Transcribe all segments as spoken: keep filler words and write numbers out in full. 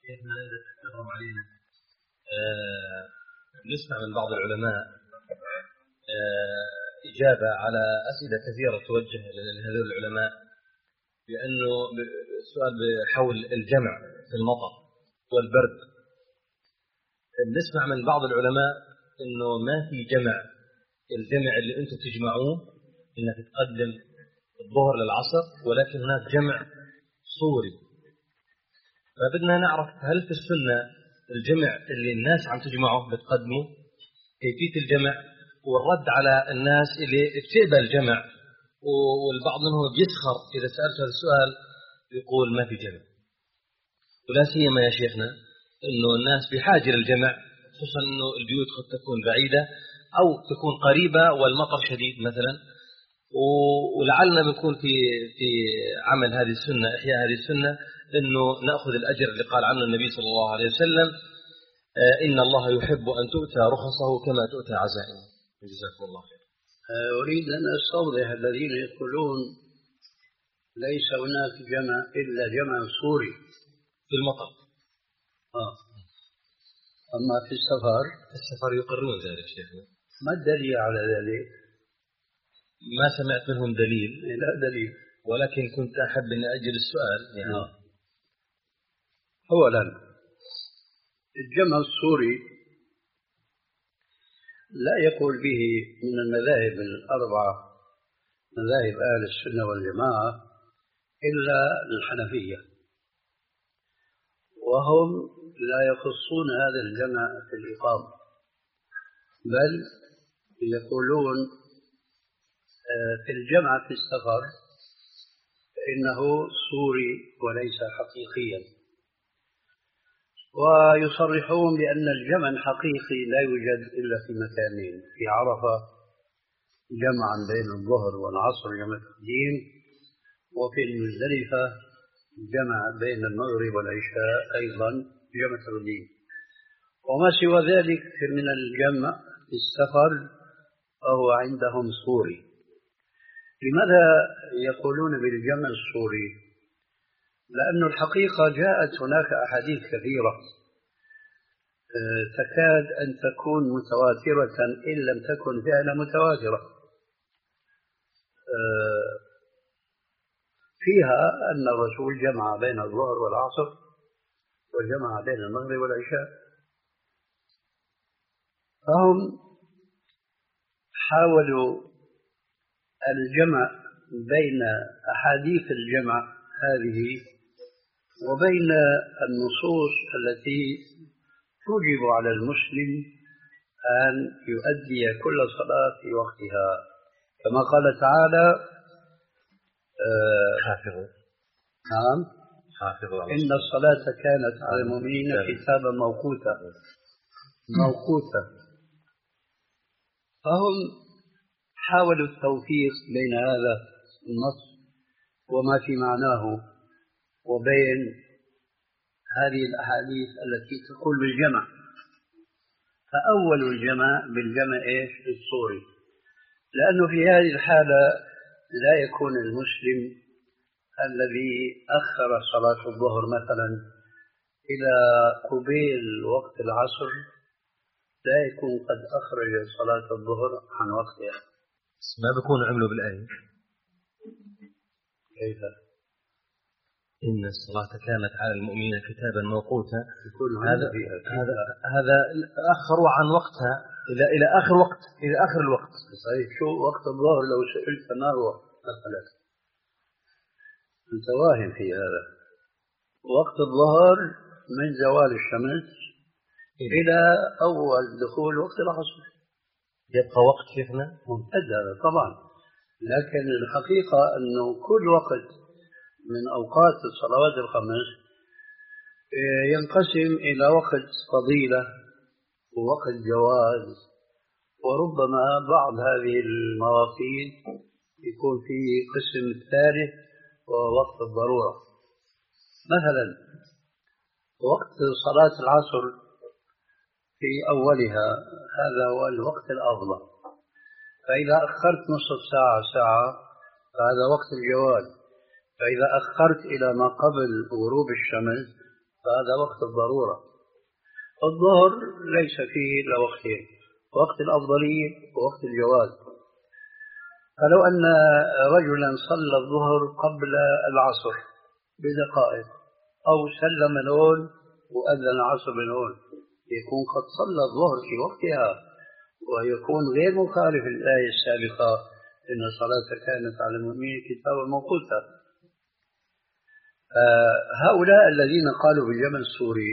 كيفما تكرم علينا آه نسمع من بعض العلماء آه إجابة على أسئلة كثيرة توجه لهذول العلماء بأنه السؤال حول الجمع في المطر والبرد. نسمع من بعض العلماء إنه ما في جمع، الجمع اللي أنتم تجمعوه إنك تقدم الظهر للعصر، ولكن هناك جمع صوري. فبدنا نعرف هل في السنة الجمع اللي الناس عم تجمعه بتقدمه، كيفية الجمع والرد على الناس اللي بتقبل الجمع والبعض منهم بيسخر إذا سألت هذا السؤال يقول ما في جمع. ولا سيما يا شيخنا إنه الناس بحاجة للجمع، خصوصا إنه البيوت قد تكون بعيدة أو تكون قريبة والمطر شديد مثلا، ولعلنا بنكون في في عمل هذه السنة، إحياء هذه السنة، إنه نأخذ الأجر اللي قال عنه النبي صلى الله عليه وسلم إن الله يحب أن تؤتى رخصه كما تؤتى عزائمه. جزاكم الله خير. أريد أن أستوضح الذين يقولون ليس هناك جمع إلا جمع سوري في المطر. آه. أما في السفر في السفر يقرون ذلك شيخنا. ما الدليل على ذلك؟ ما سمعت منهم دليل. لا دليل، ولكن كنت أحب أن أجل السؤال يعني. آه. أولا الجمع السوري لا يقول به من المذاهب الأربعة مذاهب أهل السنة والجماعة إلا الحنفية، وهم لا يخصون هذا الجمع في الإقامة، بل يقولون في الجمع في السفر إنه سوري وليس حقيقيا، ويصرحون بأن الجمع الحقيقي لا يوجد إلا في مكانين: في عرفة جمعا بين الظهر والعصر جمع تقديم، وفي المزدلفة جمع بين المغرب والعشاء أيضا جمع تقديم. وما سوى ذلك من الجمع في السفر فهو عندهم سوري. لماذا يقولون بالجمع السوري؟ لأن الحقيقة جاءت هناك أحاديث كثيرة تكاد أن تكون متواترة إن لم تكن فعلا متواترة، فيها أن الرسول جمع بين الظهر والعصر وجمع بين المغرب والعشاء. فهم حاولوا الجمع بين أحاديث الجمع هذه وبين النصوص التي توجب على المسلم أن يؤدي كل صلاة في وقتها، كما قال تعالى حافظوا نعم حافظوا إن الصلاة كانت على المؤمنين كتابا موقوتا موقوتا. فهم حاولوا التوفيق بين هذا النص وما في معناه وبين هذه الأحاديث التي تقول بالجمع. فأول الجمع بالجمع إيش؟ الصوري، لأنه في هذه الحالة لا يكون المسلم الذي أخر صلاة الظهر مثلا إلى قبيل وقت العصر لا يكون قد أخرج صلاة الظهر عن وقتها. ما بيكون عملوا بالآية كيف؟ إن الصلاة كانت على المؤمنين كتابا موقوتا. هذا هذا هذا أخروا عن وقتها إلى إلى آخر وقت، إلى آخر الوقت. صحيح. شو وقت الظهر لو سئلت ما هو مثلا؟ أنت واهم في هذا. وقت الظهر من زوال الشمس إيه؟ إلى أول دخول وقت العصر يبقى وقت شيخنا ممتد هذا طبعا، لكن الحقيقة أنه كل وقت من أوقات الصلوات الخمس ينقسم إلى وقت فضيلة ووقت جواز، وربما بعض هذه المواقيت يكون فيه قسم الثالث ووقت الضرورة. مثلا وقت صلاة العصر في أولها هذا هو الوقت الأفضل، فإذا أخرت نصف ساعة ساعة فهذا وقت الجواز، فإذا أخرت إلى ما قبل غروب الشمس فهذا وقت الضرورة. الظهر ليس فيه إلا وقتين، وقت الأفضلية ووقت الجواز. فلو أن رجلا صلى الظهر قبل العصر بدقائق أو سلم الأول وأذن العصر بالأول، يكون قد صلى الظهر في وقتها، ويكون غير مخالف للآية السابقة إن الصلاة كانت على المؤمنين كتابا موقوتا. هؤلاء الذين قالوا بالجمع السوري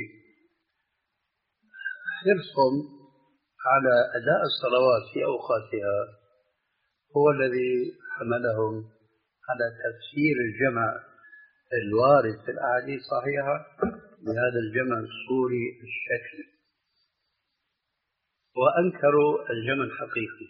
حرصهم على أداء الصلوات في أوقاتها هو الذي حملهم على تفسير الجمع الوارد في الأحاديث الصحيحة بهذا الجمع السوري الشكلي، وأنكروا الجمع الحقيقي.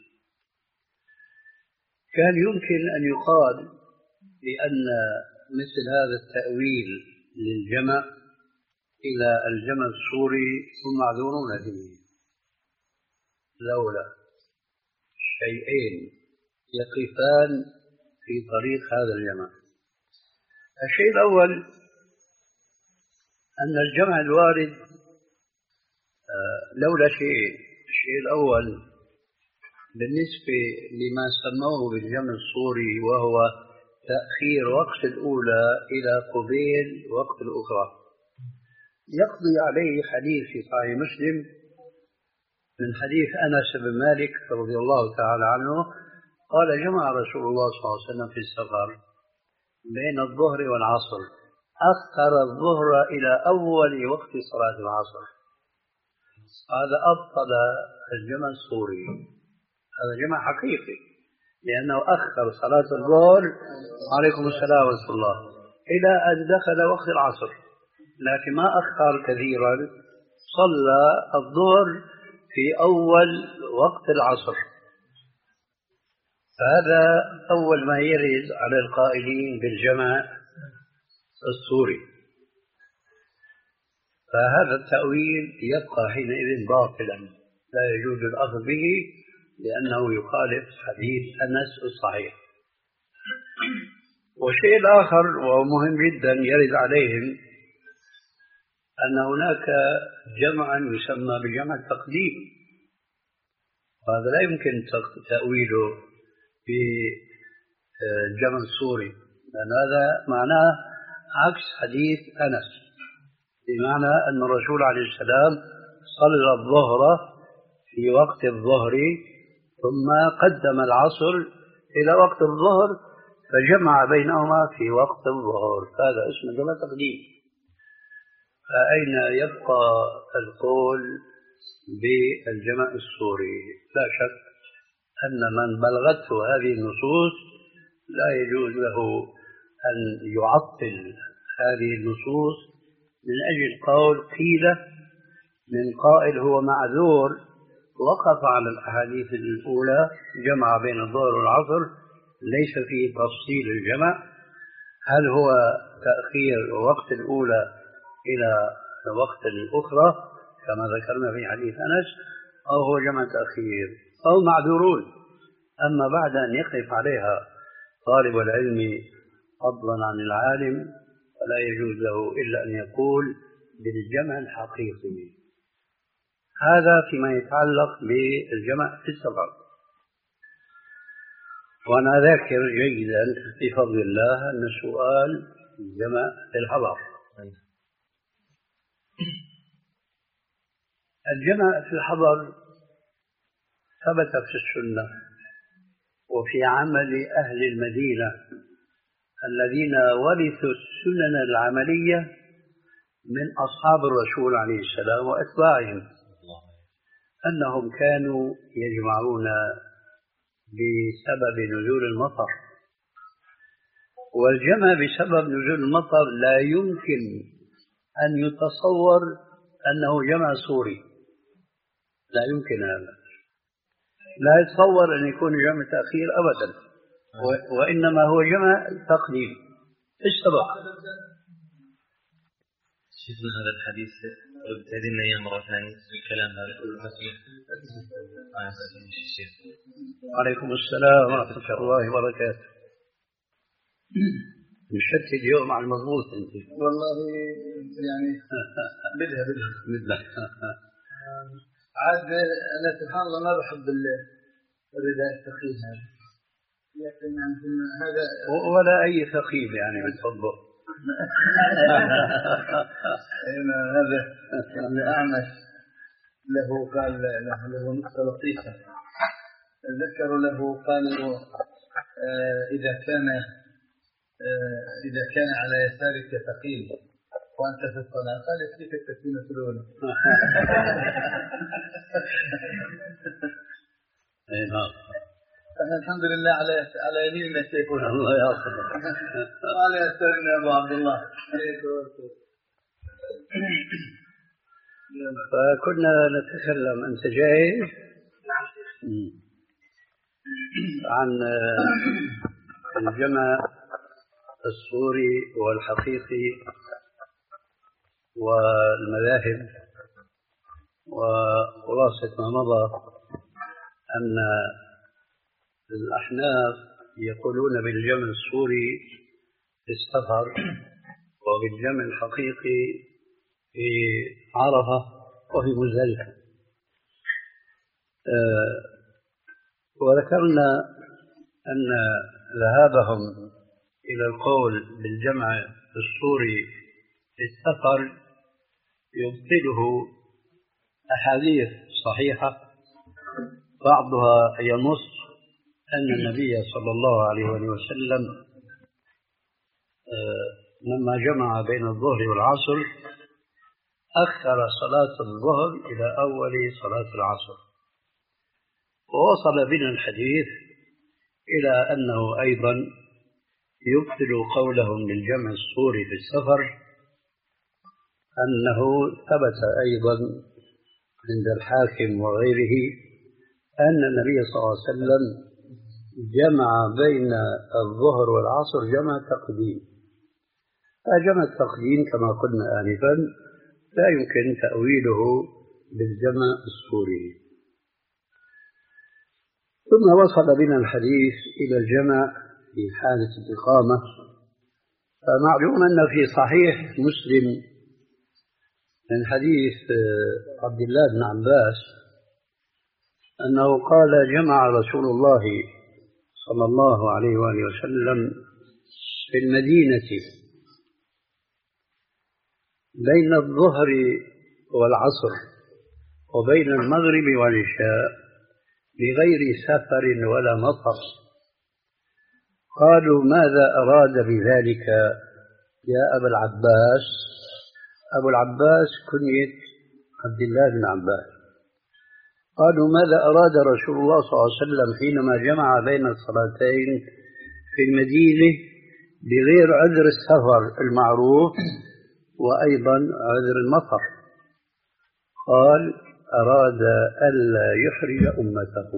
كان يمكن أن يقال بأن مثل هذا التأويل للجمع إلى الجمع السوري هم معذورون به، لولا شيئين يقفان في طريق هذا الجمع. الشيء الأول أن الجمع الوارد لولا شيئين. الشيء الأول بالنسبة لما سموه بالجمع السوري وهو تأخير وقت الأولى إلى قبيل وقت الأخرى، يقضي عليه حديث في صحيح مسلم من حديث أنس بن مالك رضي الله تعالى عنه قال: جمع رسول الله صلى الله عليه وسلم في السفر بين الظهر والعصر، أخر الظهر إلى أول وقت صلاة العصر. هذا أبطل الجمع السوري، هذا جمع حقيقي، لأنه أخر صلاة الظهر عليكم السلام ورحمة الله إلى أن دخل وقت العصر، لكن ما أخر كثيرا، صلى الظهر في أول وقت العصر. فهذا أول ما يرد على القائلين بالجمع السوري. فهذا التأويل يبقى حينئذ باطلا، لا يجوز الأخذ به لأنه يخالف حديث أنس الصحيح. والشيء الآخر وهو مهم جدا يرد عليهم أن هناك جمعا يسمى بجمع التقديم، وهذا لا يمكن تأويله بالجمع السوري، لأن هذا معناه عكس حديث أنس، بمعنى أن الرسول عليه السلام صلى الظهر في وقت الظهر ثم قدم العصر إلى وقت الظهر فجمع بينهما في وقت الظهر، هذا اسمه جمع تقديم. فأين يبقى القول بالجمع السوري؟ لا شك أن من بلغته هذه النصوص لا يجوز له أن يعطل هذه النصوص من أجل قول قيل من قائل هو معذور وقف على الأحاديث الأولى جمع بين الظهر والعصر، ليس فيه تفصيل الجمع، هل هو تأخير وقت الأولى إلى وقت الأخرى كما ذكرنا في حديث أنس، أو هو جمع تأخير، أو معذورون. أما بعد أن يقف عليها طالب العلم فضلا عن العالم فلا يجوز له إلا أن يقول بالجمع الحقيقي. هذا فيما يتعلق بالجمع في السفر. وأنا ذاكر جيدا بفضل الله أن السؤال الجمع في الحضر. الجمع في الحضر ثبت في السنة وفي عمل أهل المدينة الذين ورثوا السنن العملية من أصحاب الرسول عليه السلام وأتباعهم، أنهم كانوا يجمعون بسبب نزول المطر. والجمع بسبب نزول المطر لا يمكن أن يتصور أنه جمع سوري، لا يمكن هذا، لا يتصور أن يكون جمع تأخير أبدا، وإنما هو جمع تقديم. إيش سبق؟ شفنا هذا الحديث ابتدينا إياه مرة ثانية الكلام هذا عليكم السلام ورحمة الله وبركاته. مشت اليوم على المضبوط أنت. والله يعني بدها بدها بدها عاد أنا سبحان الله ما بحب الرداء الثقيل هذا، لكن هذا ولا أي ثقيل يعني بتفضل. هذا الأعمش له قال له, له نقطة لطيفة ذكروا له قالوا آه إذا كان آه إذا كان على يسارك ثقيل وأنت في الصلاة قال يكفيك التسليمة الأولى. أنا الحمد لله على على يميننا شيخنا. الله يحفظك. وعلى يسارنا أبو عبد الله. فكنا نتكلم، أنت جاهز؟ عن الجمع الصوري والحقيقي والمذاهب، وخلاصة ما مضى أن الأحناف يقولون بالجمع الصوري في السفر وبالجمع الحقيقي في عرفة وفي مزدلفة. أه وذكرنا أن ذهابهم إلى القول بالجمع الصوري في السفر يبطله أحاديث صحيحة بعضها ينص أن النبي صلى الله عليه وسلم أه لما جمع بين الظهر والعصر أخر صلاة الظهر إلى أول صلاة العصر، ووصل بنا الحديث إلى أنه أيضا يبطل قولهم للجمع الصوري في السفر، أنه ثبت أيضا عند الحاكم وغيره أن النبي صلى الله عليه وسلم جمع بين الظهر والعصر جمع تقديم. فجمع التقديم كما قلنا آنفا لا يمكن تأويله بالجمع الصوري. ثم وصل بنا الحديث إلى الجمع في حالة الإقامة. فمعلوم أن في صحيح مسلم من حديث عبد الله بن عباس أنه قال جمع رسول الله صلى الله عليه وآله وسلم في المدينة بين الظهر والعصر وبين المغرب والعشاء بغير سفر ولا مطر. قالوا ماذا أراد بذلك يا أبا العباس؟ أبو العباس كنية عبد الله بن عباس. قالوا ماذا أراد رسول الله صلى الله عليه وسلم حينما جمع بين الصلاتين في المدينة بغير عذر السفر المعروف وأيضا عذر المطر؟ قال أراد ألا يحرج أمته.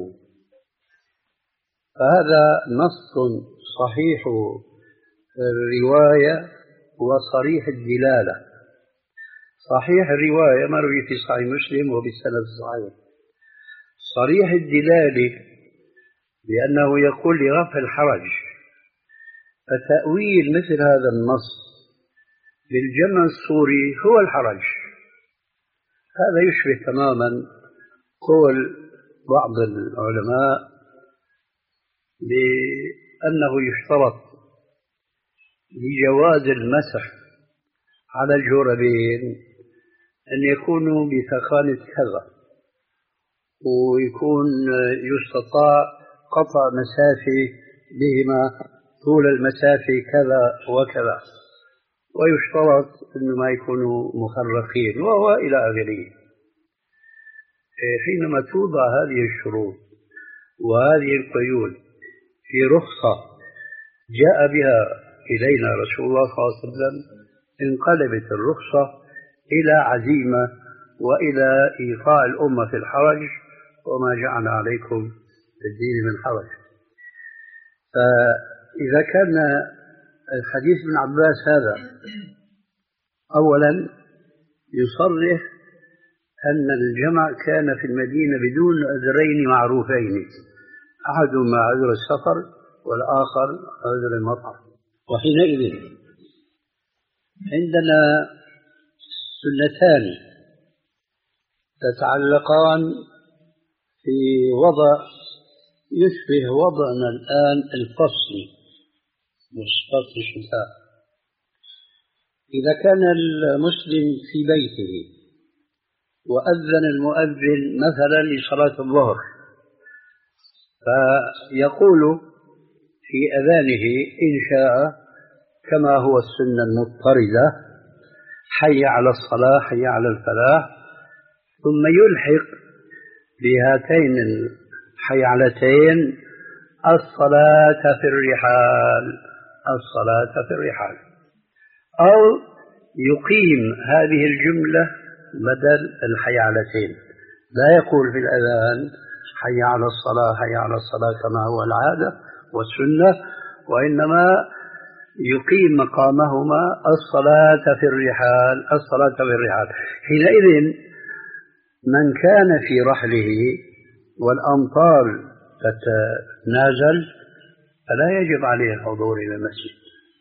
فهذا نص صحيح الرواية وصريح الدلالة. صحيح الرواية مروي في صحيح مسلم وبالسند الصحيح. صريح الدلالة لأنه يقول لرفع الحرج. فتأويل مثل هذا النص بالجمع الصوري هو الحرج. هذا يشبه تماما قول بعض العلماء بأنه يشترط لجواز المسح على الجوربين أن يكونوا بثخانة كذا، ويكون يستطاع قطع مسافة بهما طول المسافة كذا وكذا، ويشترط أنه ما يكونوا مخرقين وهو إلى آخره. حينما توضع هذه الشروط وهذه القيود في رخصة جاء بها إلينا رسول الله صلى الله عليه وسلم انقلبت الرخصة إلى عزيمة وإلى إيقاع الأمة في الحرج، وما جعل عليكم في الدين من حرج. فإذا كان الحديث ابن عباس هذا أولا يصرح أن الجمع كان في المدينة بدون عذرين معروفين، أحدهما عذر السفر والآخر عذر المطر. وحينئذ عندنا سنتان تتعلقان في وضع يشبه وضعنا الآن الفصل فصل الشتاء. إذا كان المسلم في بيته وأذن المؤذن مثلا لصلاة الظهر، فيقول في أذانه إن شاء كما هو السنة المضطردة: حي على الصلاة، حي على الفلاح، ثم يلحق بهاتين الحيعلتين: الصلاة في الرحال، الصلاة في الرحال، أو يقيم هذه الجملة بدل الحيعلتين، لا يقول في الأذان حي على الصلاة، حي على الصلاة كما هو العادة والسنة، وإنما يقيم مقامهما الصلاة في الرحال، الصلاة في الرحال. حينئذ من كان في رحله والأمطار تتنازل فلا يجب عليه الحضور إلى المسجد،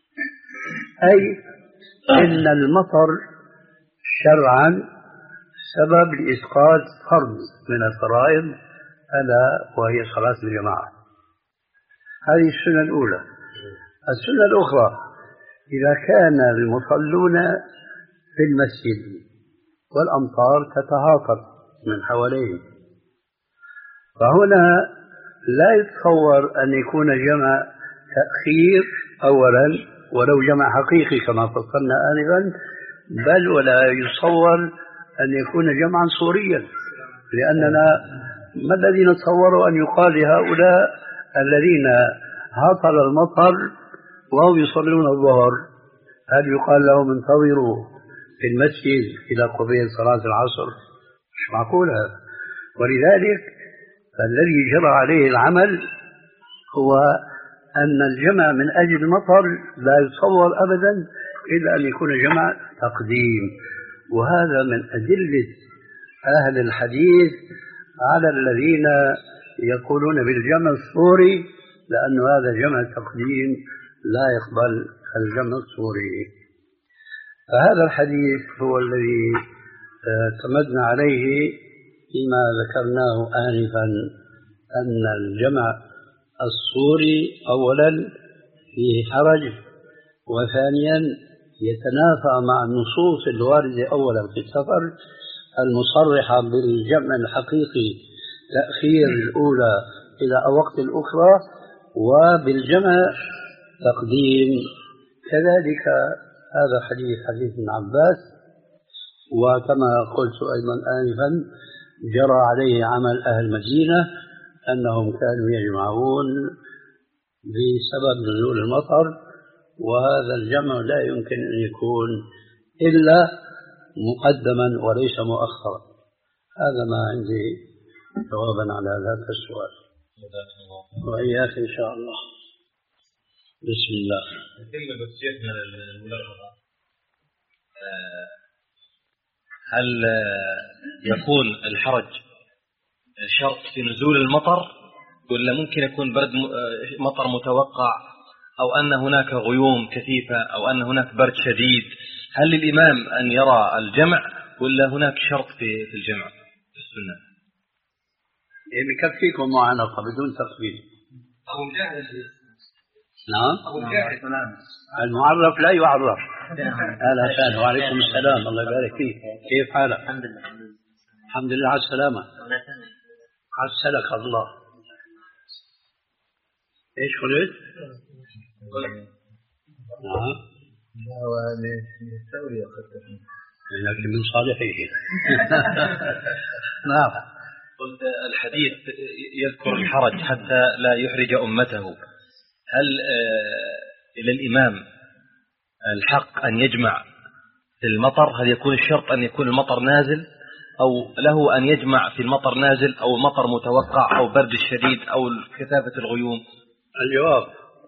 أي إن المطر شرعا سبب لإسقاط فرض من الفرائض ألا وهي صلاة الجماعة. هذه السنة الأولى. السنة الأخرى: إذا كان المصلون في المسجد والأمطار تتهاطل من حواليهم، فهنا لا يتصور أن يكون جمع تأخير أولا ولو جمع حقيقي كما فصلنا آنفا، بل ولا يتصور أن يكون جمعا صوريا، لأننا ما الذي نتصور أن يقال لهؤلاء الذين هطل المطر وهم يصلون الظهر؟ هل يقال لهم انتظروا في المسجد إلى قبيل صلاة العصر؟ مش معقول هذا. ولذلك فالذي جرى عليه العمل هو أن الجمع من أجل المطر لا يتصور أبدا إلا أن يكون جمع تقديم. وهذا من أدلة أهل الحديث على الذين يقولون بالجمع الصوري، لأن هذا جمع تقديم لا يقبل الجمع الصوري. فهذا الحديث هو الذي اعتمدنا عليه فيما ذكرناه آنفا، أن الجمع الصوري أولا فيه حرج، وثانيا يتنافى مع النصوص الواردة أولا في السفر المصرحة بالجمع الحقيقي تأخير الأولى إلى وقت الأخرى، وبالجمع تقديم. كذلك هذا حديث حديث ابن عباس، وكما قلت أيضا آنفا جرى عليه عمل أهل المدينة أنهم كانوا يجمعون بسبب نزول المطر، وهذا الجمع لا يمكن أن يكون إلا مقدما وليس مؤخرا. هذا ما عندي جوابا على هذا السؤال، وإياك إن شاء الله. بسم الله. كلمة بس شيخنا الملاحظة، هل يكون الحرج شرط في نزول المطر، ولا ممكن يكون برد مطر متوقع، أو أن هناك غيوم كثيفة، أو أن هناك برد شديد؟ هل للإمام أن يرى الجمع، ولا هناك شرط في الجمع في السنة؟ بكفيكم معانقة بدون تقبيل. أبو مجاهد. نعم. أبو مجاهد. المعرف لا يعرف. أهلا وسهلا، وعليكم السلام، الله يبارك فيك. كيف حالك؟ الحمد لله. الحمد لله على السلامة. عسلك الله. ايش قلت؟ نعم. وهذه التسوية قد تكون لكن من صالحيه. نعم. قلت الحديث يذكر الحرج حتى لا يحرج أمته. هل إلى الإمام الحق أن يجمع في المطر؟ هل يكون الشرط أن يكون المطر نازل، أو له أن يجمع في المطر نازل، أو مطر متوقع، أو برد الشديد، أو كثافة الغيوم؟ الجواب: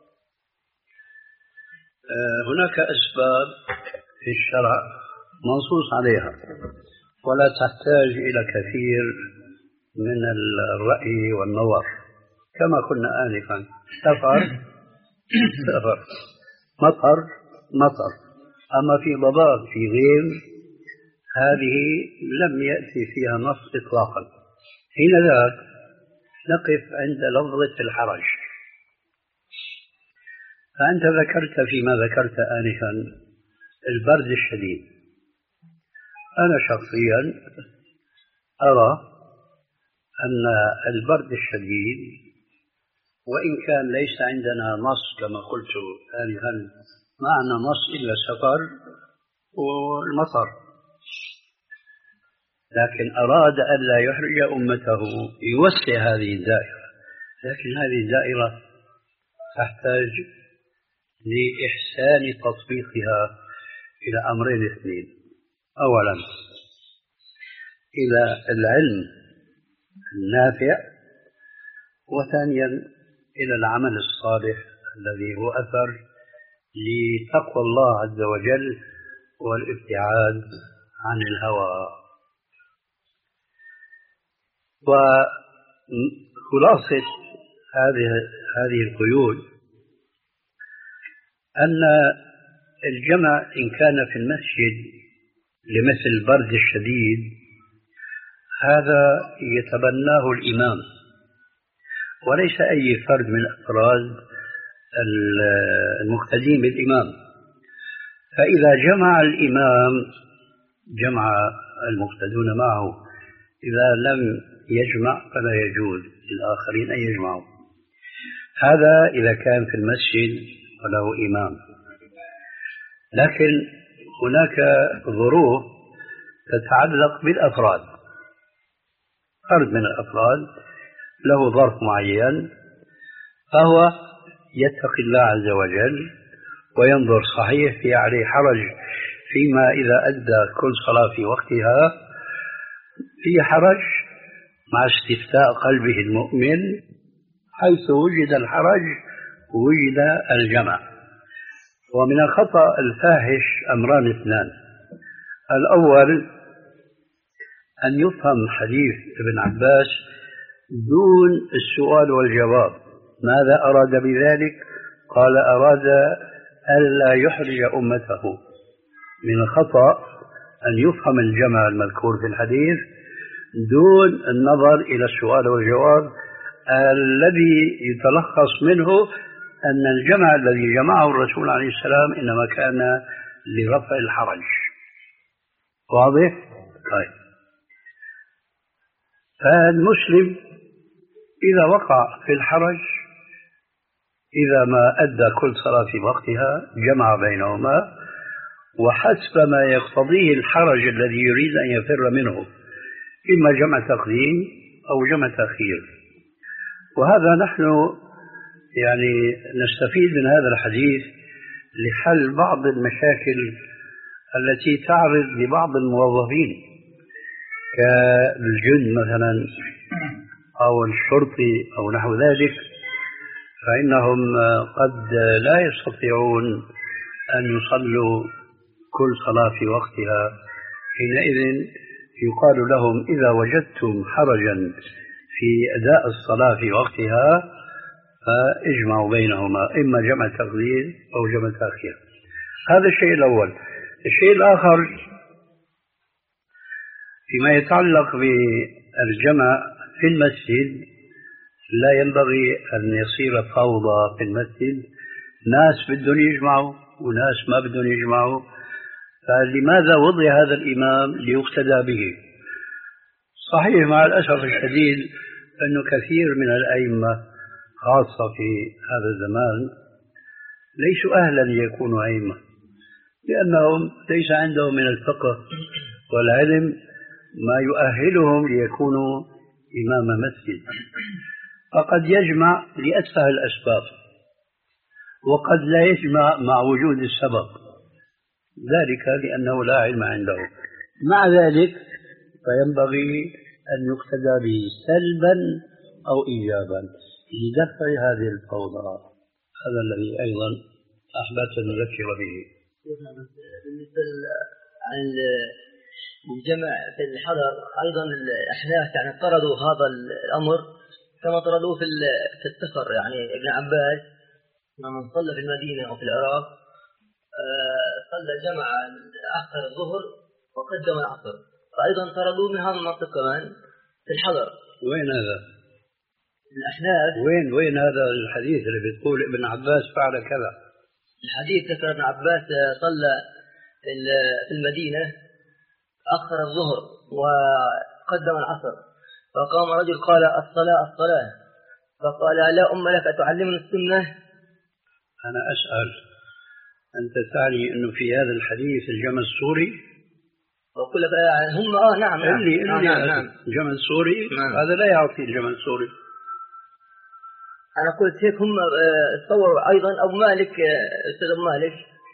هناك أسباب في الشرع منصوص عليها، ولا تحتاج إلى كثير من الرأي والنظر. كما قلنا آنفا، سفر سفر مطر مطر، أما في ضباب في غيم هذه لم يأتي فيها نص إطلاقا. حين ذاك نقف عند لفظة الحرج. فأنت ذكرت فيما ذكرت آنفا البرد الشديد. أنا شخصيا أرى أن البرد الشديد وإن كان ليس عندنا نص كما قلت آنفا، ما عندنا نص إلا السفر والمطر، لكن أراد أن لا يحرج أمته يوسع هذه الدائرة، لكن هذه الدائرة تحتاج لإحسان تطبيقها إلى أمرين اثنين: أولا إلى العلم النافع، وثانيا إلى العمل الصالح الذي هو أثر لتقوى الله عز وجل والابتعاد عن الهوى. وخلاصة هذه هذه القيود أن الجمع إن كان في المسجد لمثل البرد الشديد هذا يتبناه الإمام وليس أي فرد من أفراد المقتدين بالإمام. فإذا جمع الإمام جمع المقتدون معه، إذا لم يجمع فلا يجوز للآخرين أن يجمعوا. هذا إذا كان في المسجد وله إمام. لكن هناك ظروف تتعلق بالأفراد. فرد من الأفراد له ظرف معين فهو يتقي الله عز وجل وينظر صحيح في عليه حرج فيما إذا أدى كل صلاة في وقتها، في حرج مع استفتاء قلبه المؤمن، حيث وجد الحرج وجد الجمع. ومن الخطأ الفاحش أمران اثنان: الأول أن يفهم حديث ابن عباس دون السؤال والجواب. ماذا أراد بذلك؟ قال أراد ألا يحرج أمته. من الخطأ أن يفهم الجمع المذكور في الحديث دون النظر إلى السؤال والجواب الذي يتلخص منه أن الجمع الذي جمعه الرسول عليه السلام إنما كان لرفع الحرج. واضح؟ طيب. فالمسلم إذا وقع في الحرج إذا ما أدى كل صلاة في وقتها جمع بينهما، وحسب ما يقتضيه الحرج الذي يريد أن يفر منه، إما جمع تقديم أو جمع تأخير. وهذا نحن يعني نستفيد من هذا الحديث لحل بعض المشاكل التي تعرض لبعض الموظفين كالجند مثلا أو الشرطي أو نحو ذلك، فإنهم قد لا يستطيعون أن يصلوا كل صلاة في وقتها. حينئذ يقال لهم إذا وجدتم حرجا في أداء الصلاة في وقتها فاجمعوا بينهما، إما جمع تقديم أو جمع تأخير. هذا الشيء الأول. الشيء الآخر فيما يتعلق بالجمع في المسجد، لا ينبغي أن يصير فوضى في المسجد، ناس بدهم يجمعوا وناس ما بدهم يجمعوا. فلماذا وضع هذا الإمام؟ ليقتدى به. صحيح مع الأسف الشديد أنه كثير من الأئمة خاصة في هذا الزمان ليسوا أهلا ليكونوا أئمة، لأنهم ليس عندهم من الفقه والعلم ما يؤهلهم ليكونوا إمام مسجد. فقد يجمع لأتفه الأسباب، وقد لا يجمع مع وجود السبب، ذلك لأنه لا علم عنده. مع ذلك فينبغي أن يقتدى به سلبا أو إيجابا لدفع هذه الفوضى. هذا الذي أيضا أحببت أن نذكر به. بالنسبة عن الجمع في الحضر أيضا الأحناف يعني طردوا هذا الأمر كما طردوه في في السفر. يعني ابن عباس من صلى في المدينة أو في العراق صلى جمع أخر الظهر وقدم العصر، فأيضا طردوا من هذا المنطق كمان في الحضر. وين هذا؟ الأحناف. وين وين هذا الحديث اللي بتقول ابن عباس فعل كذا؟ الحديث ذكر ابن عباس صلى في المدينة أخر الظهر وقدم العصر، فقام رجل قال الصلاة الصلاة، فقال لا أم لك أتعلمني السنة؟ أنا أسأل، أنت تعني أنه في هذا الحديث الجمع السوري؟ وأقول لك هم آه نعم نعم, اللي نعم, اللي نعم, نعم. الجمع السوري نعم. هذا لا يعطي الجمع السوري. أنا قلت هيك هم تصوروا أيضا أبو مالك أستاذ أبو مالك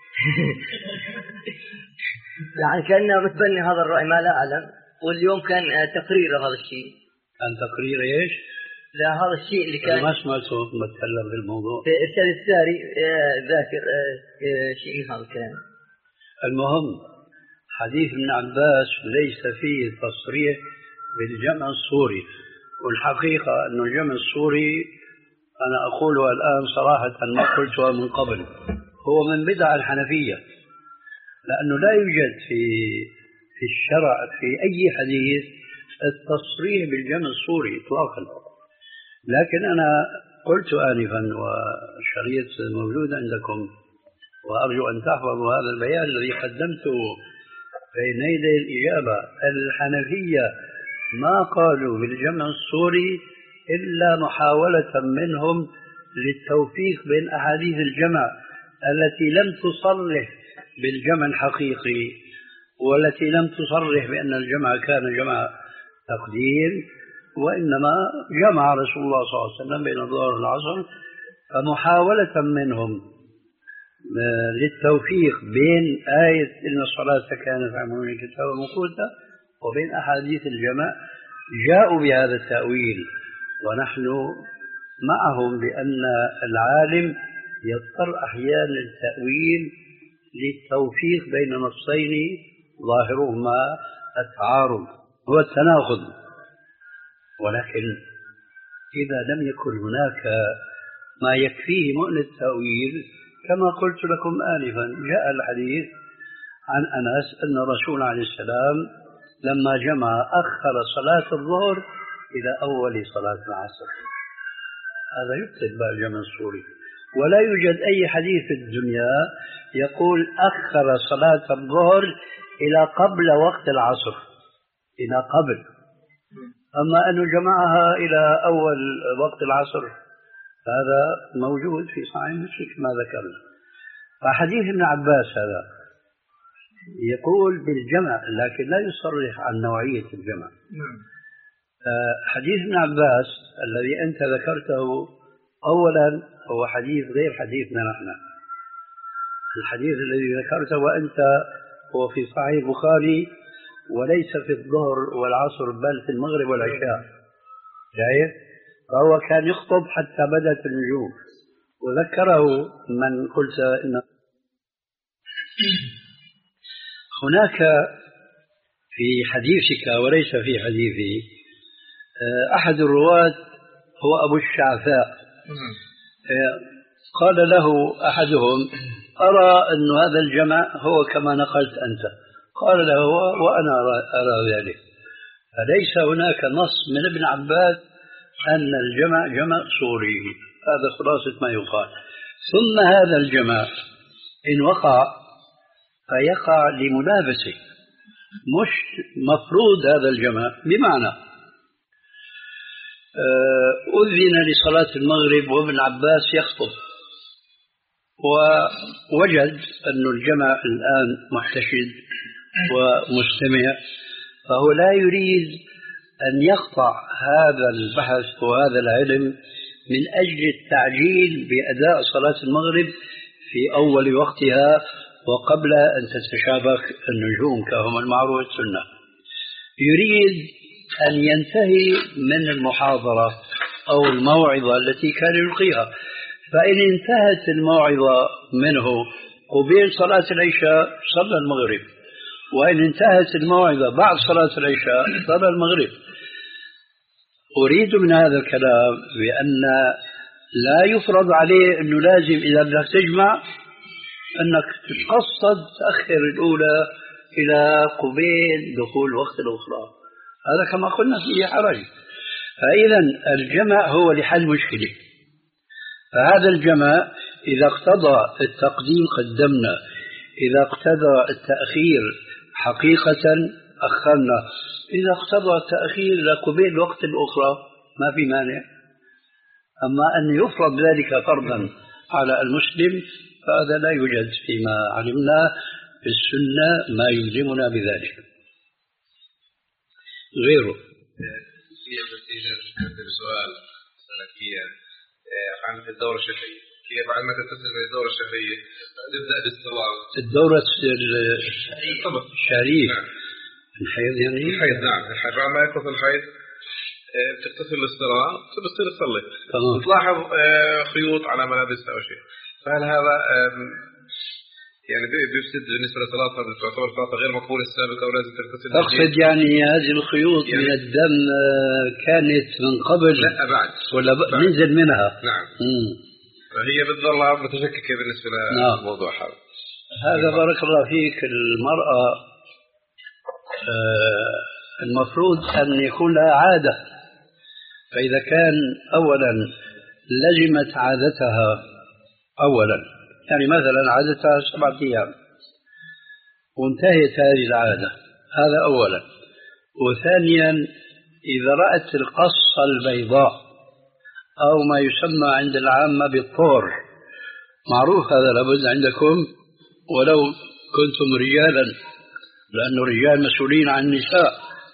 يعني كأنه متبني هذا الرأي ما لا أعلم، واليوم كان تقرير هذا الشيء. كان تقرير إيش؟ لا هذا الشيء اللي كان ما سمعته بتكلم في الموضوع في إرشاد الساري ذاكر شيء من هذا الكلام. المهم حديث ابن عباس ليس فيه تصريح بالجمع السوري، والحقيقة أن الجمع السوري أنا أقولها الآن صراحة ما قلتها من قبل هو من بدع الحنفية، لأنه لا يوجد في في الشرع في أي حديث التصريح بالجمع السوري إطلاقا. لكن أنا قلت آنفا والشريط موجود عندكم وأرجو أن تحفظوا هذا البيان الذي قدمته بين يدي الإجابة. الحنفية ما قالوا بالجمع السوري إلا محاولة منهم للتوفيق بين أحاديث الجمع التي لم تصرح بالجمع الحقيقي والتي لم تصرح بأن الجمع كان جمع تقدير، وإنما جمع رسول الله صلى الله عليه وسلم بين الظهر والعصر، فمحاولة منهم للتوفيق بين آية إن الصلاة كانت عموما كتابا موقوتا وبين أحاديث الجمع جاءوا بهذا التأويل، ونحن معهم بأن العالم يضطر أحيانا للتأويل للتوفيق بين نصين ظاهرهما التعارض هو التناقض. ولكن إذا لم يكن هناك ما يكفيه مؤن التأويل كما قلت لكم آنفا، جاء الحديث عن أنس أن الرسول عليه السلام لما جمع أخر صلاة الظهر إلى أول صلاة العصر. هذا يبطل بقى الجمع السوري، ولا يوجد أي حديث في الدنيا يقول أخر صلاة الظهر إلى قبل وقت العصر، إلى قبل. أما أنه جمعها إلى أول وقت العصر هذا موجود في صحيح مسلم كما ذكرنا. فحديث ابن عباس هذا يقول بالجمع لكن لا يصرح عن نوعية الجمع. حديث ابن عباس الذي أنت ذكرته أولا هو حديث غير حديثنا نحن. الحديث الذي ذكرته وأنت هو في صحيح البخاري وليس في الظهر والعصر بل في المغرب والعشاء، شايف؟ فهو كان يخطب حتى بدت النجوم، وذكره من قلت إن هناك في حديثك وليس في حديثي أحد الرواة هو أبو الشعثاء، قال له أحدهم أرى أن هذا الجمع هو كما نقلت أنت، قال له وأنا أرى ذلك. فليس هناك نص من ابن عباس أن الجمع جمع سوري، هذا خلاصة ما يقال. ثم هذا الجمع إن وقع فيقع لملابسه، مش مفروض هذا الجمع، بمعنى أذن لصلاة المغرب وابن عباس يخطب ووجد أن الجمع الآن محتشد ومستمع، فهو لا يريد أن يقطع هذا البحث وهذا العلم من أجل التعجيل بأداء صلاة المغرب في أول وقتها وقبل أن تتشابك النجوم كما المعروف السنة. يريد أن ينتهي من المحاضرة أو الموعظة التي كان يلقيها، فإن انتهت الموعظة منه قبيل صلاة العشاء صلى المغرب، وإن انتهت الموعظة بعد صلاة العشاء صلى المغرب. أريد من هذا الكلام بأن لا يفرض عليه أنه لازم إذا بدك تجمع أنك تتقصد تأخر الأولى إلى قبيل دخول وقت الأخرى، هذا كما قلنا فيه حرج. فإذا الجمع هو لحل مشكلة، فهذا الجمع إذا اقتضى التقديم قدمنا، إذا اقتضى التأخير حقيقة أخرنا، إذا اقتضى التأخير لقبيل الوقت الأخرى ما في مانع. أما أن يفرض ذلك فرضا على المسلم فهذا لا يوجد فيما علمنا في السنة ما يلزمنا بذلك غيره. سؤال سلفيا عن الدورة الشهرية، كيف بعد ما تتصل بالدورة الشهرية تبدأ بالصلاة؟ الدورة الشهرية الحيض يعني الحيض، نعم الحيض. بعد ما يتصل الحيض تتصل للصلاة بتصير تصلي، وتلاحظ خيوط على ملابسها أو شيء، فهل هذا يعني بيفسد بالنسبة لصلاتها، تعتبر صلاتها غير مقبولة السابقة ولازم تغتسل؟ أقصد يعني هذه الخيوط يعني من الدم كانت من قبل؟ لا بعد، ولا ننزل منها؟ نعم. مم. فهي بتظلها متشككة بالنسبة للموضوع هذا. هذا بارك الله فيك. المرأة المفروض أن يكون لها عادة، فإذا كان أولا لزمت عادتها أولا، يعني مثلا عادتها سبعة أيام وانتهت هذه العادة، هذا أولا. وثانيا إذا رأت القصة البيضاء أو ما يسمى عند العامة بالطور، معروف هذا لابد عندكم ولو كنتم رجالا، لأن الرجال مسؤولين عن النساء.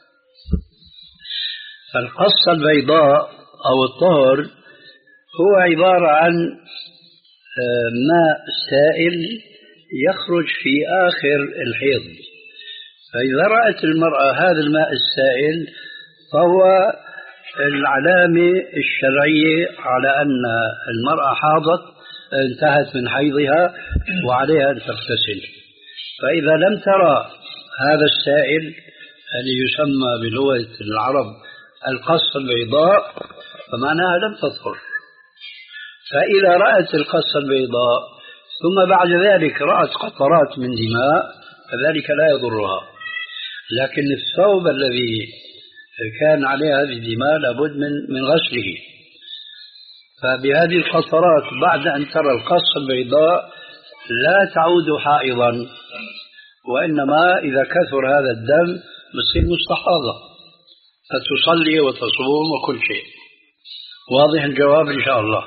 فالقصة البيضاء أو الطهر هو عبارة عن ماء سائل يخرج في آخر الحيض، فإذا رأت المرأة هذا الماء السائل فهو العلامة الشرعية على أن المرأة حاضت انتهت من حيضها وعليها أن تغتسل. فإذا لم ترى هذا السائل الذي يسمى بلغة العرب القصة البيضاء فمعناها لم تطهر. فإذا رأت القصة البيضاء ثم بعد ذلك رأت قطرات من دماء فذلك لا يضرها، لكن الثوب الذي كان عليه هذه الدماء لابد من من غسله. فبهذه القطرات بعد أن ترى القصة البيضاء لا تعود حائضا، وإنما إذا كثر هذا الدم بتصير مستحاضة فتصلي وتصوم وكل شيء. واضح الجواب إن شاء الله؟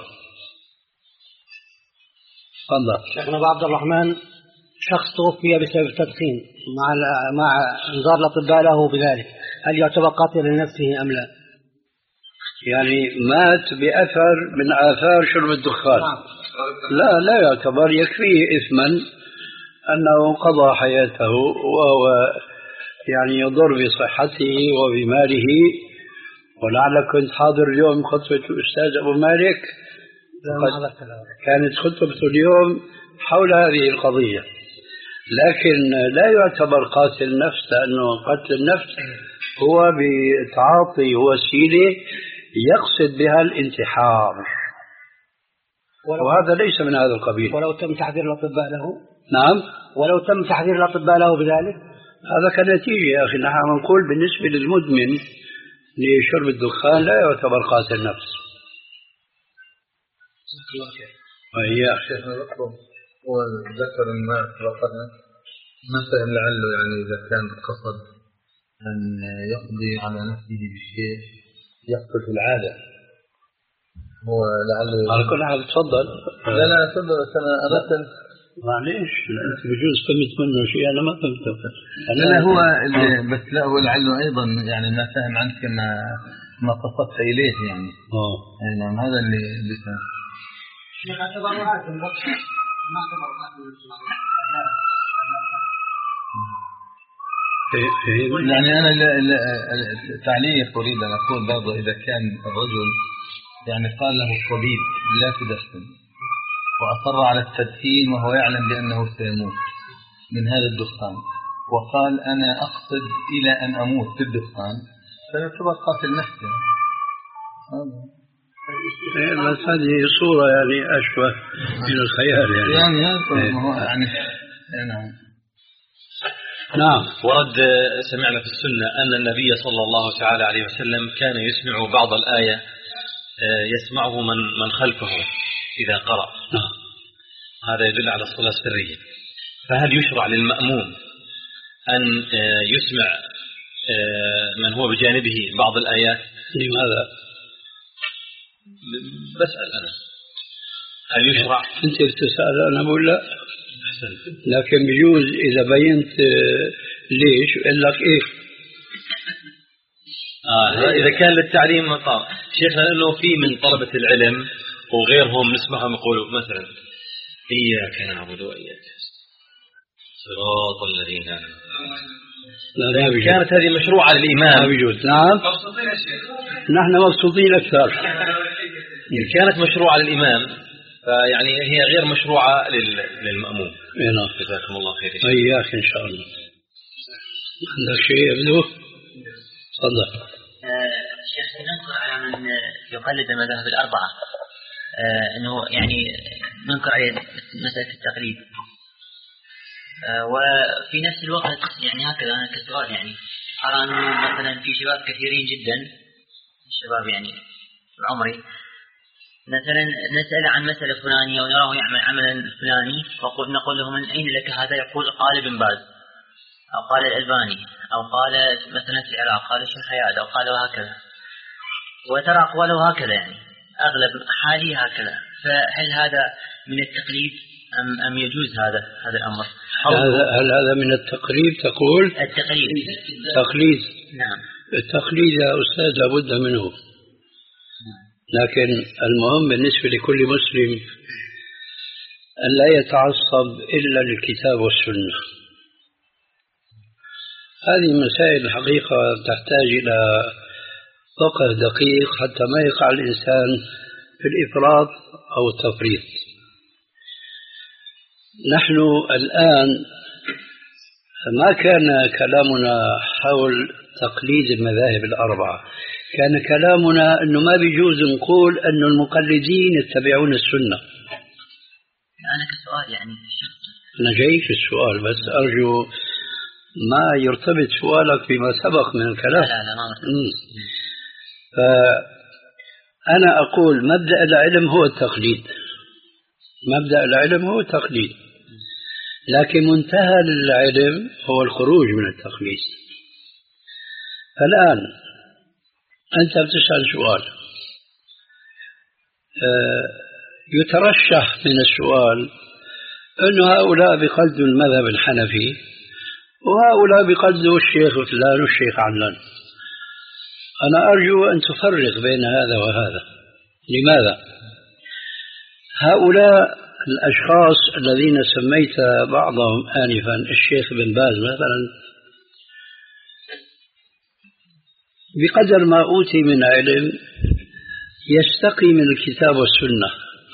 تفضل. شيخنا أبو عبد الرحمن، شخص توفي بسبب التدخين مع مع انذار الأطباء له بذلك، هل يعتبر قاتل لنفسه أم لا؟ يعني مات بأثر من آثار شرب الدخان؟ نعم. لا لا يعتبر، يكفيه إثما أنه قضى حياته وهو يعني يضر بصحته وبماله. ولعلك كنت حاضر اليوم خطبة الأستاذ أبو مالك، كانت خطبته اليوم حول هذه القضية. لكن لا يعتبر قاتل نفس، لأنه قتل النفس هو بتعاطي وسيلة يقصد بها الانتحار، وهذا ليس من هذا القبيل. ولو تم تحذير الأطباء له؟ نعم، ولو تم تحذير الأطباء له بذلك؟ هذا كنتيجة يا أخي. نحن نقول بالنسبة للمدمن لشرب الدخان لا يعتبر قاتل نفس. وهي شيخنا الأكبر هو ذكر ما وقتنا ما فهم لعله يعني إذا كان قصد أن يقضي على نفسه بشيء يقتل في العادة، هو لعله على كل حال تفضل. لا لا تفضل، بس أنا أردت معليش أنت بجوز فهمت منه شيء أنا ما فهمته. لا هو بس لا هو لعله أيضا يعني ما فهم عنك ما ما قصدت إليه يعني. آه يعني هذا اللي بيفهم. يعني أنا تعليق أريد أن أقول برضه إذا كان الرجل يعني قال له الطبيب لا تدخن وأصر على التدخين وهو يعلم بأنه سيموت من هذا الدخان، وقال أنا أقصد إلى أن أموت بالدخان، فيعتبر قاتل نفسه. بس هذه صورة يعني أشبه من الخيال يعني يعني هذا يعني نعم. نعم. ورد سمعنا في السنة أن النبي صلى الله تعالى عليه وسلم كان يسمع بعض الآية يسمعه من من خلفه إذا قرأ. نعم. هذا يدل على الصلاة السرية. فهل يشرع للمأموم أن يسمع من هو بجانبه بعض الآيات؟ لماذا؟ بسأل أنا. هل يشرع؟ أنت بتسأل أنا بقول لا. لكن بيجوز إذا بينت ليش يقول لك إيه. آه إذا كان للتعليم مطار شيخنا، لأنه في من طلبة العلم وغيرهم نسمعهم يقولوا مثلا إياك نعبد وإياك صراط الذين لا كانت هذه مشروعة للإمام بيجوز. نعم نحن مبسوطين أكثر. كانت مشروعة للإمام فيعني هي غير مشروعة للمأموم. نعم جزاكم الله خير. إياك إن شاء الله. عندك شيء يبدو؟ تفضل. شيخ ننكر على من يقلد المذاهب الأربعة آه أنه يعني ننكر عليه مسألة التقليد آه وفي نفس الوقت يعني هكذا أنا كسؤال يعني أرى أنه مثلا في شباب كثيرين جدا الشباب يعني العمري مثلا نسأل عن مسألة فلانية ونراه يعمل عملا فلاني فنقول له من أين لك هذا؟ يقول قال ابن باز أو قال الألباني أو قال مثلا في العراق قال الشيخ حياد أو قال وهكذا، وترى أقواله هكذا يعني أغلب حالي هكذا. فهل هذا من التقليد أم أم يجوز هذا هذا الأمر؟ هذا هل هذا من التقليد تقول؟ التقليد. تقليد. نعم. التقليد يا أستاذ لابد منه، لكن المهم بالنسبة لكل مسلم أن لا يتعصب إلا للكتاب والسنة. هذه مسائل الحقيقة تحتاج إلى فقه دقيق حتى ما يقع الإنسان في الإفراط أو التفريط. نحن الآن ما كان كلامنا حول تقليد المذاهب الأربعة، كان كلامنا أنه ما بيجوز نقول أن المقلدين يتبعون السنة. أنا كسؤال يعني أنا جاي في السؤال بس أرجو ما يرتبط سؤالك بما سبق من الكلام. لا لا ما فأنا أقول مبدأ العلم هو التقليد، مبدأ العلم هو التقليد، لكن منتهى العلم هو الخروج من التقليد. فالآن أنت بتسأل سؤال يترشح من السؤال أن هؤلاء بقلدوا المذهب الحنفي وهؤلاء بقلدوا الشيخ فلان والشيخ علان. أنا أرجو أن تفرق بين هذا وهذا. لماذا؟ هؤلاء الأشخاص الذين سميت بعضهم آنفا الشيخ بن باز مثلا بقدر ما أوتي من علم يستقي من الكتاب والسنة،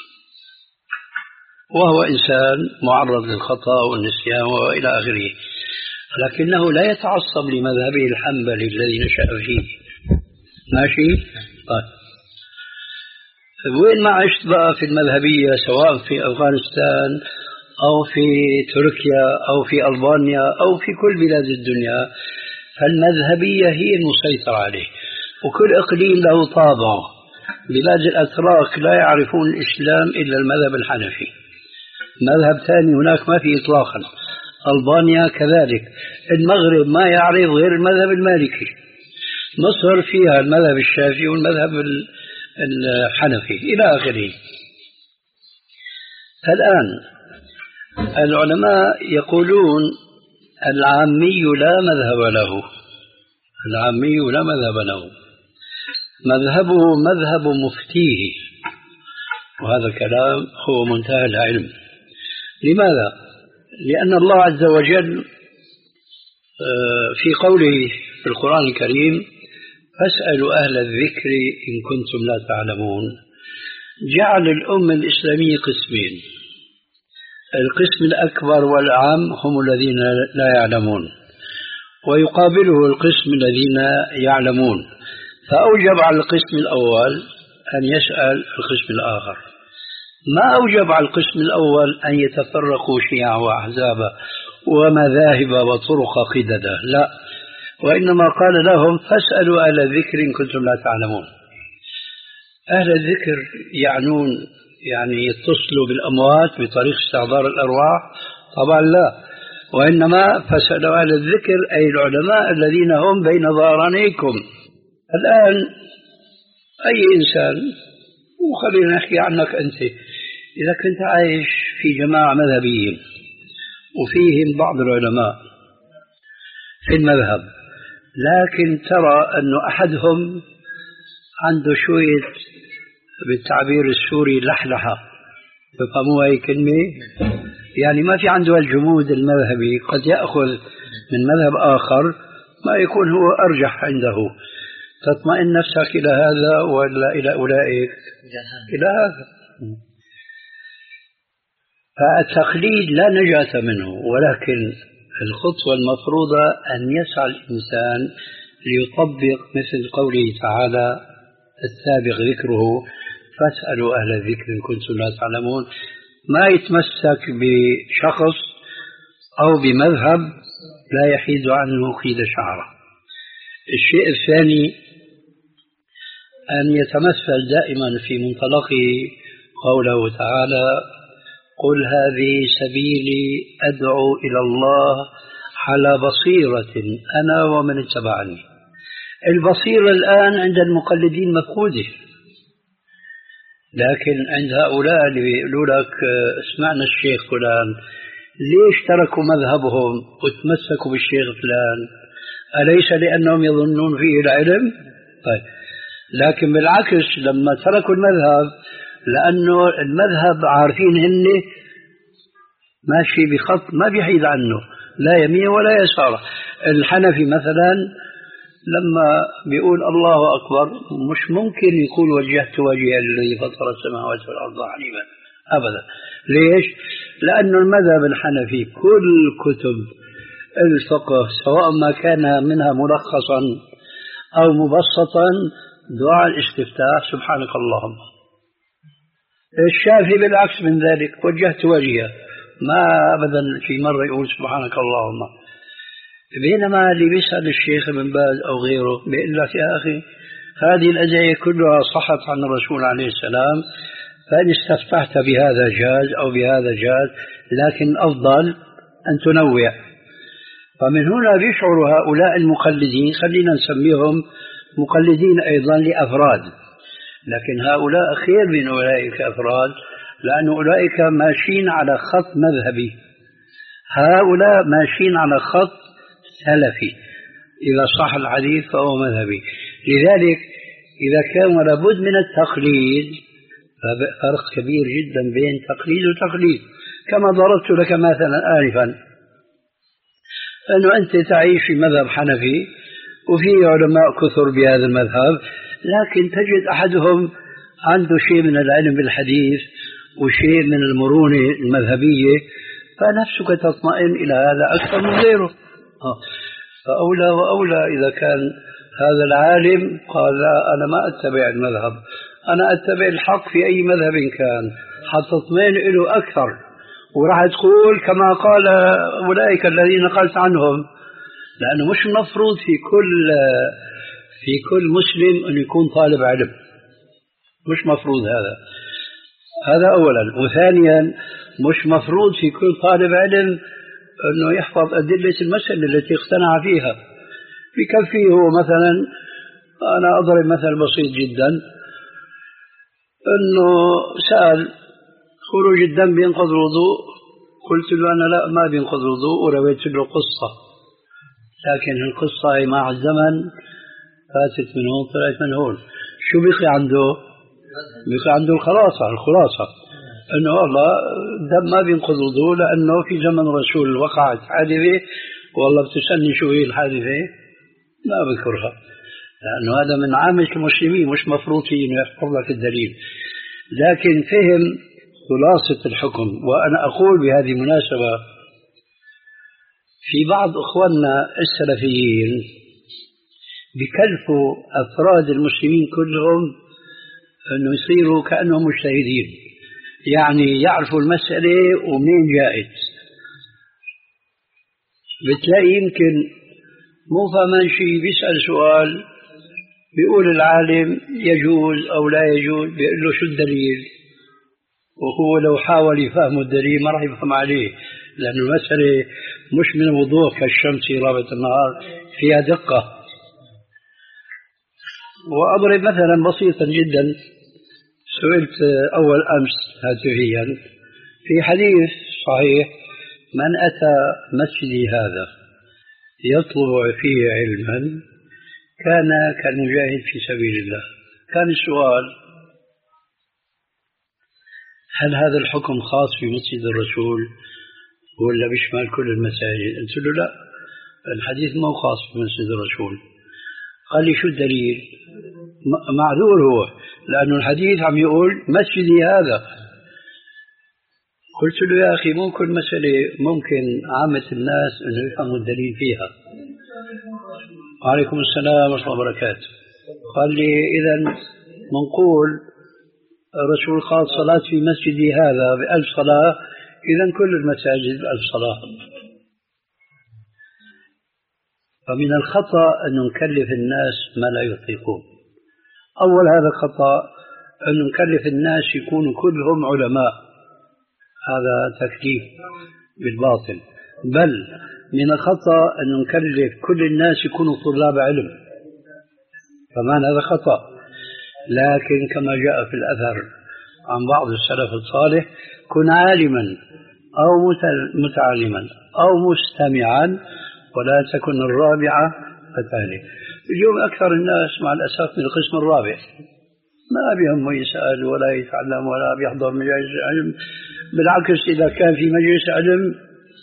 وهو إنسان معرض للخطأ والنسيان وإلى آخره، لكنه لا يتعصب لمذهبه الحنبلي الذي نشأ فيه. ماشي؟ طيب وين ما عشت بقى في المذهبية سواء في أفغانستان أو في تركيا أو في ألبانيا أو في كل بلاد الدنيا، فالمذهبية هي المسيطرة عليه، وكل إقليم له طابع. بلاد الأتراك لا يعرفون الإسلام إلا المذهب الحنفي، مذهب ثاني هناك ما في إطلاقا. ألبانيا كذلك، المغرب ما يعرف غير المذهب المالكي، مصر فيها المذهب الشافعي والمذهب الحنفي إلى آخره. الآن العلماء يقولون العامي لا مذهب له، العامي لا مذهب له، مذهبه مذهب مفتيه، وهذا الكلام هو منتهى العلم. لماذا؟ لأن الله عز وجل في قوله في القرآن الكريم فاسألوا أهل الذكر إن كنتم لا تعلمون، جعل الأمة الإسلامية قسمين، القسم الأكبر والأعم هم الذين لا يعلمون، ويقابله القسم الذين يعلمون، فأوجب على القسم الأول أن يسأل القسم الآخر. ما أوجب على القسم الأول أن يتفرقوا شيعا وأحزابا ومذاهب وطرق قددا، لا، وإنما قال لهم فاسألوا أهل الذكر إن كنتم لا تعلمون. أهل الذكر يعنون يعني يتصلوا بالأموات بطريق استحضار الأرواح؟ طبعا لا، وإنما فاسألوا أهل الذكر أي العلماء الذين هم بين ظهرانيكم. الآن أي إنسان، وخلينا نحكي عنك أنت، إذا كنت عايش في جماعة مذهبيين وفيهم بعض العلماء في المذهب، لكن ترى أن أحدهم عنده شوية بالتعبير السوري لحلحة، تفهموا هاي كلمة؟ يعني ما في عنده الجمود المذهبي، قد يأخذ من مذهب آخر ما يكون هو أرجح عنده. تطمئن نفسك إلى هذا ولا إلى أولئك؟ إلى هذا. فالتقليد لا نجاة منه، ولكن الخطوة المفروضة أن يسعى الإنسان ليطبق مثل قوله تعالى السابق ذكره فاسألوا أهل الذكر إن كنتم لا تعلمون، ما يتمسك بشخص أو بمذهب لا يحيد عنه قيد شعره. الشيء الثاني أن يتمثل دائما في منطلقه قوله تعالى قل هذه سبيلي أدعو إلى الله على بصيرة أنا ومن اتبعني. البصيرة الآن عند المقلدين مفقودة، لكن عند هؤلاء اللي بيقولوا لك اسمعنا الشيخ فلان، ليش تركوا مذهبهم وتمسكوا بالشيخ فلان؟ أليس لأنهم يظنون فيه العلم؟ طيب، لكن بالعكس لما تركوا المذهب لأنه المذهب عارفين هن ماشي بخط ما بيحيد عنه لا يمين ولا يسار. الحنفي مثلا لما بيقول الله أكبر مش ممكن يقول وجهت وجهي الذي فطر السماوات والأرض حنيفا أبدا. ليش؟ لأن المذهب الحنفي كل كتب الفقه سواء ما كان منها ملخصا أو مبسطا دعاء الاستفتاح سبحانك اللهم. الشافعي بالعكس من ذلك وجهت وجهه، ما أبدا في مرة يقول سبحانك اللهم. بينما اللي بيسأل الشيخ من باز أو غيره بيقول لك يا أخي هذه الأدعية كلها صحت عن الرسول عليه السلام، فإن استفتحت بهذا جاز أو بهذا جاز، لكن الأفضل أن تنوع. فمن هنا بيشعر هؤلاء المقلدين، خلينا نسميهم مقلدين أيضا لأفراد، لكن هؤلاء خير من أولئك أفراد، لأن أولئك ماشيين على خط مذهبي، هؤلاء ماشيين على خط سلفي، إذا صح الحديث فهو مذهبي. لذلك إذا كان لابد من التقليد ففرق كبير جدا بين تقليد وتقليد. كما ضربت لك مثلا آنفا أنه أنت تعيش في مذهب حنفي وفي علماء كثر بهذا المذهب، لكن تجد أحدهم عنده شيء من العلم بالحديث وشيء من المرونة المذهبية، فنفسك تطمئن إلى هذا أكثر من غيره. فأولى وأولى إذا كان هذا العالم قال لا أنا ما أتبع المذهب، أنا أتبع الحق في أي مذهب كان، حتطمئن له أكثر، وراح تقول كما قال أولئك الذين قلت عنهم. لأنه مش مفروض في كل في كل مسلم أن يكون طالب علم، مش مفروض هذا هذا أولا. وثانيا مش مفروض في كل طالب علم أنه يحفظ أدلة المسألة التي اقتنع فيها. بكفيه هو مثلا، أنا أضرب مثل بسيط جدا، أنه سأل خروج الدم بينقض الوضوء، قلت له أنا لا ما بينقض الوضوء، ورويت له قصة، لكن القصة هي مع الزمن فاتت من هون طلعت من هون. شو بقي عنده؟ بقي عنده الخلاصة الخلاصة أنه والله الدم ما بينقض الوضوء لأنه في زمن الرسول وقعت حادثة، والله بتسألني شو هي الحادثة لا بذكرها، لأنه هذا من عامة المسلمين، مش مفروض فيه إنه يحفظ لك الدليل، لكن فهم خلاصة الحكم. وأنا أقول بهذه المناسبة في بعض إخواننا السلفيين بكلفوا أفراد المسلمين كلهم أنه يصيروا كأنهم مجتهدين، يعني يعرفوا المسألة ومنين جاءت. بتلاقي يمكن مو فاهمان شيء، بيسأل سؤال بيقول العالم يجوز أو لا يجوز، بيقول له شو الدليل، وهو لو حاول يفهم الدليل ما راح يفهم عليه، لأن المسألة مش من الوضوح كالشمس رابط النهار، فيها دقة. وأضرب مثلا بسيطا جدا، سئلت أول أمس هاتفيا في حديث صحيح: من أتى مسجدي هذا يطلب فيه علما كان كالمجاهد في سبيل الله. كان السؤال: هل هذا الحكم خاص بمسجد الرسول ولا بيشمل كل المساجد؟ قلت له لا، الحديث مو خاص بمسجد الرسول. قال لي: شو الدليل؟ معذور هو، لأنه الحديث عم يقول مسجدي هذا. قلت له: يا أخي مو كل مسألة ممكن عامة الناس أن يفهموا الدليل فيها. وعليكم السلام ورحمة الله وبركاته. قال لي: إذا منقول الرسول قال صلاة في مسجدي هذا بألف صلاة، إذا كل المساجد بألف صلاة. فمن الخطأ أن نكلف الناس ما لا يطيقون. أول هذا خطأ أن نكلف الناس يكونوا كلهم علماء، هذا تكليف بالباطل. بل من الخطأ أن نكلف كل الناس يكونوا طلاب علم، كمان هذا خطأ. لكن كما جاء في الأثر عن بعض السلف الصالح: كن عالما أو متعلما أو مستمعا ولا تكن الرابعة فتالي. اليوم أكثر الناس مع الأسف من القسم الرابع، ما بيهم يسأل ولا يتعلم ولا بيحضر مجالس علم. بالعكس، إذا كان في مجلس علم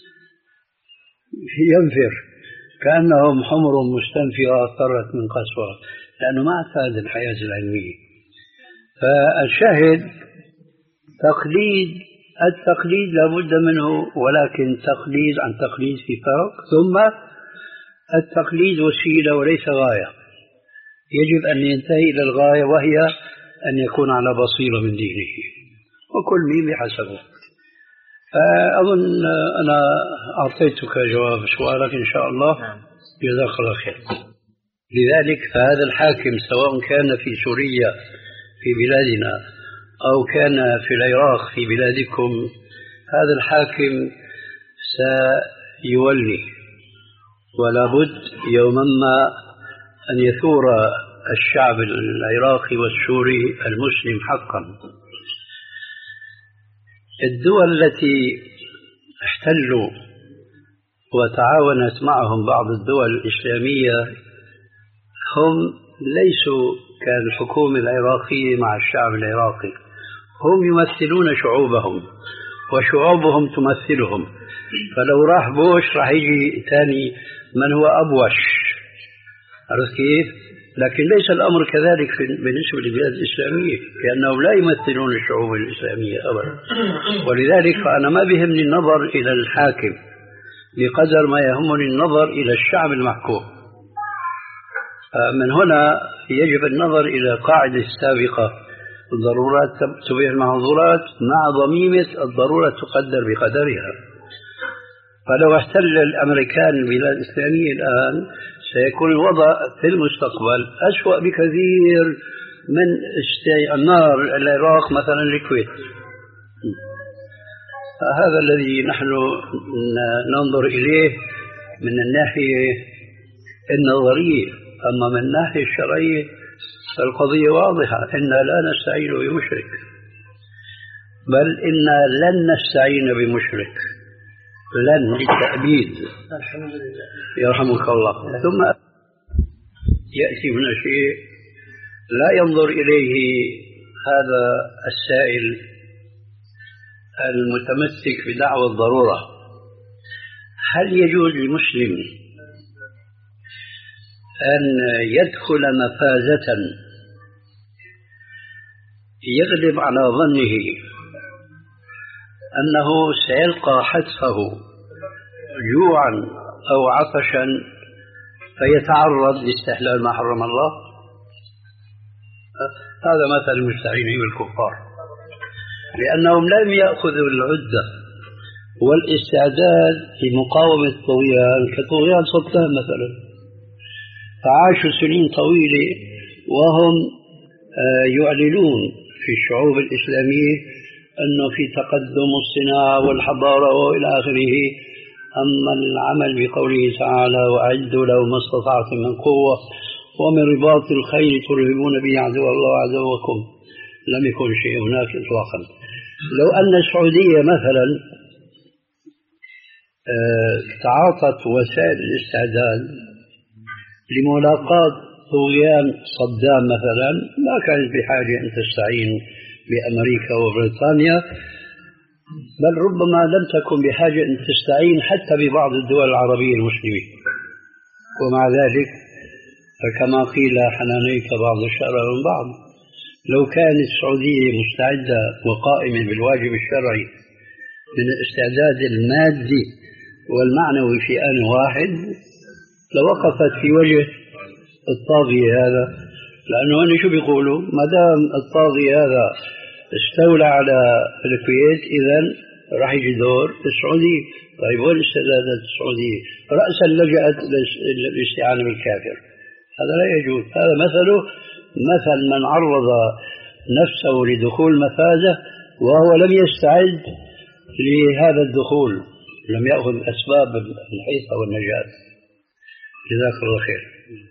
ينفر كأنهم حمر مستنفرة اضطرت من قسوة، لأنه ما اعتاد الحياة العلمية. فالشاهد تقليد، التقليد لابد منه، ولكن تقليد عن تقليد في فرق. ثم التقليد وسيلة وليس غاية، يجب أن ينتهي إلى الغاية، وهي أن يكون على بصيرة من دينه، وكل مين بحسبه. فأظن أنا أعطيتك جواب سؤالك إن شاء الله، جزاك الله خير. لذلك فهذا الحاكم سواء كان في سوريا في بلادنا أو كان في العراق في بلادكم، هذا الحاكم سيولي، ولا بد يوما ما أن يثور الشعب العراقي والسوري المسلم حقا. الدول التي احتلوا وتعاونت معهم بعض الدول الإسلامية هم ليسوا كالحكومة العراقية مع الشعب العراقي، هم يمثلون شعوبهم وشعوبهم تمثلهم. فلو راح بوش راح يجي ثاني من هو أبوش، عرفت كيف؟ لكن ليس الأمر كذلك بالنسبة للبلاد الإسلامية، لأنهم لا يمثلون الشعوب الإسلامية أبدا. ولذلك فأنا ما بيهمني النظر إلى الحاكم بقدر ما يهمني النظر إلى الشعب المحكوم. من هنا يجب النظر إلى قاعدة سابقة: الضرورات تبيح المحظورات، مع ضميمة الضرورة تقدر بقدرها. فلو احتل الأمريكان البلاد الإسلامية الآن سيكون الوضع في المستقبل أسوأ بكثير من استعمار العراق مثلا الكويت. هذا الذي نحن ننظر إليه من الناحية النظرية. أما من الناحية الشرعية فالقضية واضحة: إنا لا نستعين بمشرك، بل إنا لن نستعين بمشرك، لن للتأبيد. الحمد لله يرحمك الله. ثم يأتي هنا شيء لا ينظر إليه هذا السائل المتمسك بدعوى الضرورة: هل يجوز لمسلم أن يدخل مفازة يغلب على ظنه أنه سيلقى حتفه جوعا أو عطشا فيتعرض لاستحلال ما حرم الله؟ هذا مثل المستعينين بالكفار، لأنهم لم يأخذوا العدة والاستعداد لمقاومة الطغيان كطغيان صدام مثلا، فعاشوا سنين طويلة وهم يعلنون في الشعوب الإسلامية أنه في تقدم الصناعة والحضارة وإلى آخره. أما العمل بقوله تعالى وأعدوا له ما استطعتم من قوة ومن رباط الخيل ترهبون به عدو الله وعدوكم، لم يكن شيء هناك إطلاقا. لو أن السعودية مثلا تعاطت وسائل الاستعداد لملاقاة طغيان صدام مثلا، ما كانت بحاجة أن تستعين بأمريكا وبريطانيا، بل ربما لم تكن بحاجة أن تستعين حتى ببعض الدول العربية المسلمة. ومع ذلك فكما قيل حنانيك بعض الشر من بعض، لو كانت السعودية مستعدة وقائمة بالواجب الشرعي من الاستعداد المادي والمعنوي في آن واحد لوقفت في وجه الطاغية هذا، لأنه هن شو بيقولوا؟ ما دام الطاغي هذا استولى على الكويت إذن راح يجي دور السعودية. طيب وين استعدادات السعودية؟ رأسا لجأت للاستعانة بالكافر، هذا لا يجوز. هذا مثله مثل من عرض نفسه لدخول مفازة وهو لم يستعد لهذا الدخول، لم يأخذ أسباب الحيطة والنجاة. جزاك الله خير.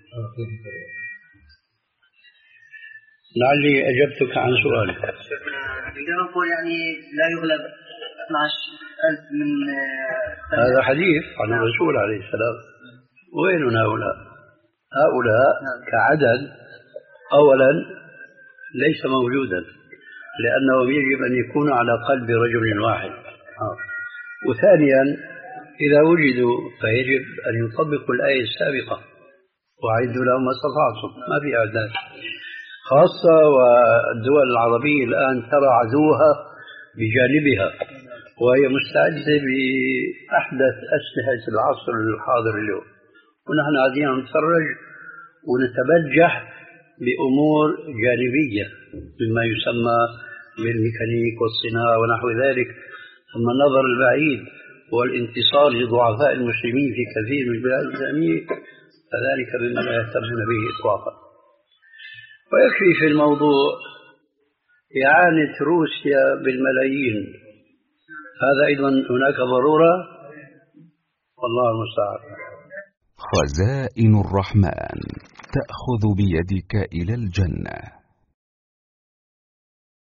لعلي أجبتك عن سؤالك. عندما نقول يعني لا يغلب اثني عشر ألف من هذا حديث عن الرسول عليه السلام. وين هؤلاء؟ هؤلاء كعدد أولا ليس موجودا، لأنه يجب أن يكون على قلب رجل واحد. وثانيا إذا وجدوا فيجب أن يطبقوا الآية السابقة وأعدوا لهم ما استطعتم، ما في أعداد. خاصة والدول العربية الآن ترى عدوها بجانبها وهي مستعدة بأحدث أسلحة العصر الحاضر اليوم، ونحن قاعدين نتفرج ونتبجح بأمور جانبية مما يسمى بالميكانيك والصناعة ونحو ذلك. ثم النظر البعيد والانتصار لضعفاء المسلمين في كثير من البلاد الإسلامية فذلك مما لا يهتمون به إطلاقا. ويكفي في الموضوع إعانة روسيا بالملايين، هذا أيضا هناك ضرورة، والله المستعان. خزائن الرحمن تأخذ بيدك إلى الجنة.